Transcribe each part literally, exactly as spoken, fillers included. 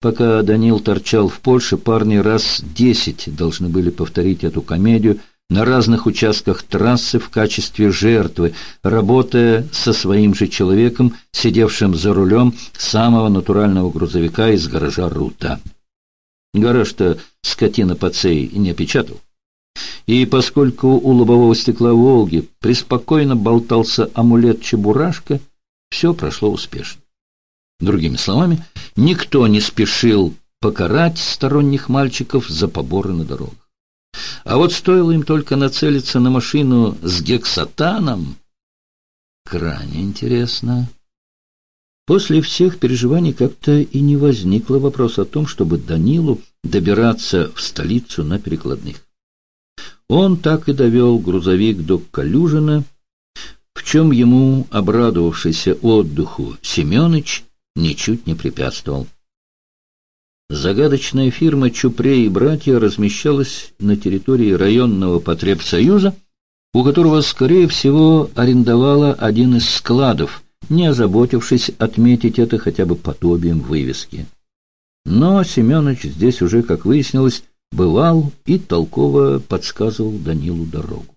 Пока Данил торчал в Польше, парни раз десять должны были повторить эту комедию на разных участках трассы в качестве жертвы, работая со своим же человеком, сидевшим за рулем самого натурального грузовика из гаража Рута. Гараж-то скотина Пацей не опечатал. И поскольку у лобового стекла «Волги» преспокойно болтался амулет Чебурашка, все прошло успешно. Другими словами, никто не спешил покарать сторонних мальчиков за поборы на дорогах. А вот стоило им только нацелиться на машину с гексатаном, крайне интересно. После всех переживаний как-то и не возникло вопроса о том, чтобы Данилу добираться в столицу на перекладных. Он так и довел грузовик до Калюжина, в чем ему обрадовавшийся отдыху Семёныч ничуть не препятствовал. Загадочная фирма «Чупрей и братья» размещалась на территории районного потребсоюза, у которого, скорее всего, арендовала один из складов, не озаботившись отметить это хотя бы подобием вывески. Но Семёныч здесь уже, как выяснилось, бывал и толково подсказывал Данилу дорогу.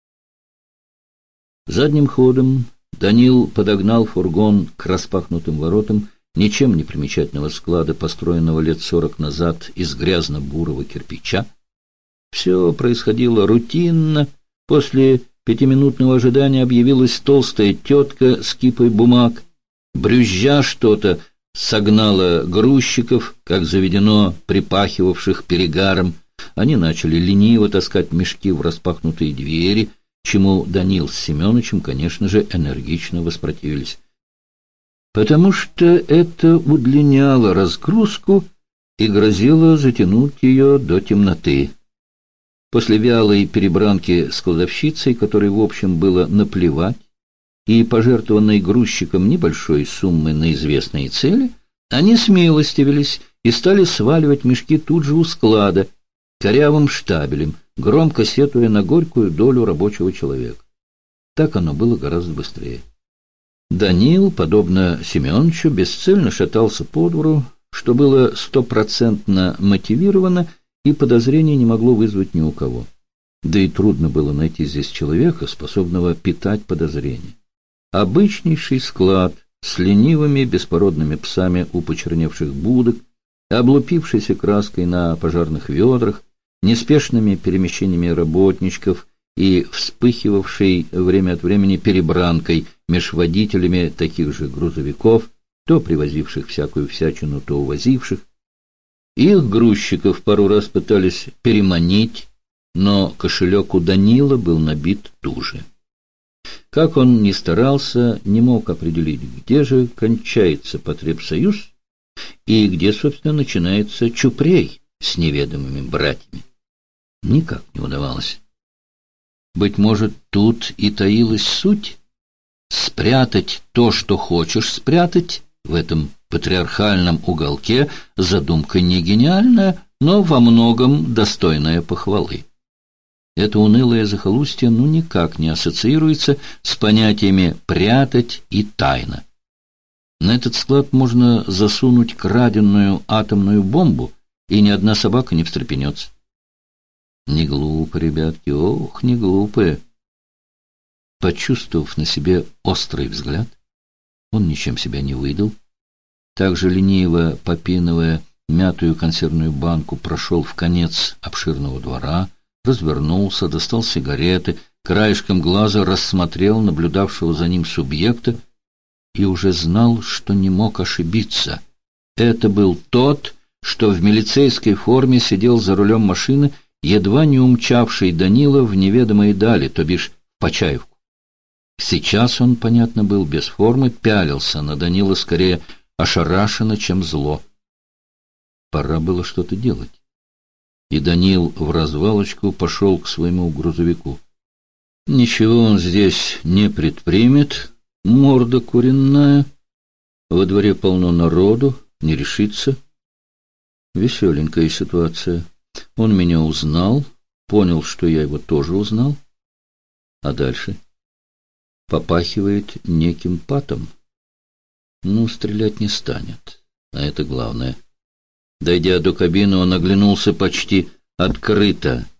Задним ходом Данил подогнал фургон к распахнутым воротам ничем не примечательного склада, построенного лет сорок назад из грязно-бурого кирпича. Все происходило рутинно. После пятиминутного ожидания объявилась толстая тетка с кипой бумаг. Брюзжа что-то согнала грузчиков, как заведено припахивавших перегаром. Они начали лениво таскать мешки в распахнутые двери, чему Данил с Семёнычем, конечно же, энергично воспротивились. Потому что это удлиняло разгрузку и грозило затянуть ее до темноты. После вялой перебранки с кладовщицей, которой, в общем, было наплевать, и пожертвованной грузчиком небольшой суммы на известные цели, они смилостивились и стали сваливать мешки тут же у склада, корявым штабелем, громко сетуя на горькую долю рабочего человека. Так оно было гораздо быстрее. Данил, подобно Семёнычу, бесцельно шатался по двору, что было стопроцентно мотивировано, и подозрений не могло вызвать ни у кого. Да и трудно было найти здесь человека, способного питать подозрения. Обычнейший склад с ленивыми беспородными псами у почерневших будок, облупившейся краской на пожарных ведрах, неспешными перемещениями работничков и вспыхивавшей время от времени перебранкой меж водителями таких же грузовиков, то привозивших всякую всячину, то увозивших. Их грузчиков пару раз пытались переманить, но кошелек у Данила был набит туже. Как он ни старался, не мог определить, где же кончается потребсоюз и где, собственно, начинается Чупрей с неведомыми братьями. Никак не удавалось. Быть может, тут и таилась суть? Спрятать то, что хочешь спрятать, в этом патриархальном уголке задумка не гениальная, но во многом достойная похвалы. Это унылое захолустье ну никак не ассоциируется с понятиями «прятать» и «тайна». На этот склад можно засунуть краденную атомную бомбу, и ни одна собака не встрепенется. Не глупо, ребятки, ох, не глупые. Почувствовав на себе острый взгляд, он ничем себя не выдал. Также лениво, попинывая мятую консервную банку, прошел в конец обширного двора, развернулся, достал сигареты, краешком глаза рассмотрел наблюдавшего за ним субъекта и уже знал, что не мог ошибиться. Это был тот, что в милицейской форме сидел за рулем машины, едва не умчавший Данила в неведомые дали, то бишь в Почаевку. Сейчас он, понятно, был без формы, пялился на Данила скорее ошарашенно, чем зло. Пора было что-то делать. И Данил в развалочку пошел к своему грузовику. Ничего он здесь не предпримет, морда куренная. Во дворе полно народу, не решится. Веселенькая ситуация. Он меня узнал, понял, что я его тоже узнал. А дальше? Попахивает неким патом. Ну, стрелять не станет, а это главное. Дойдя до кабины, он оглянулся почти открыто.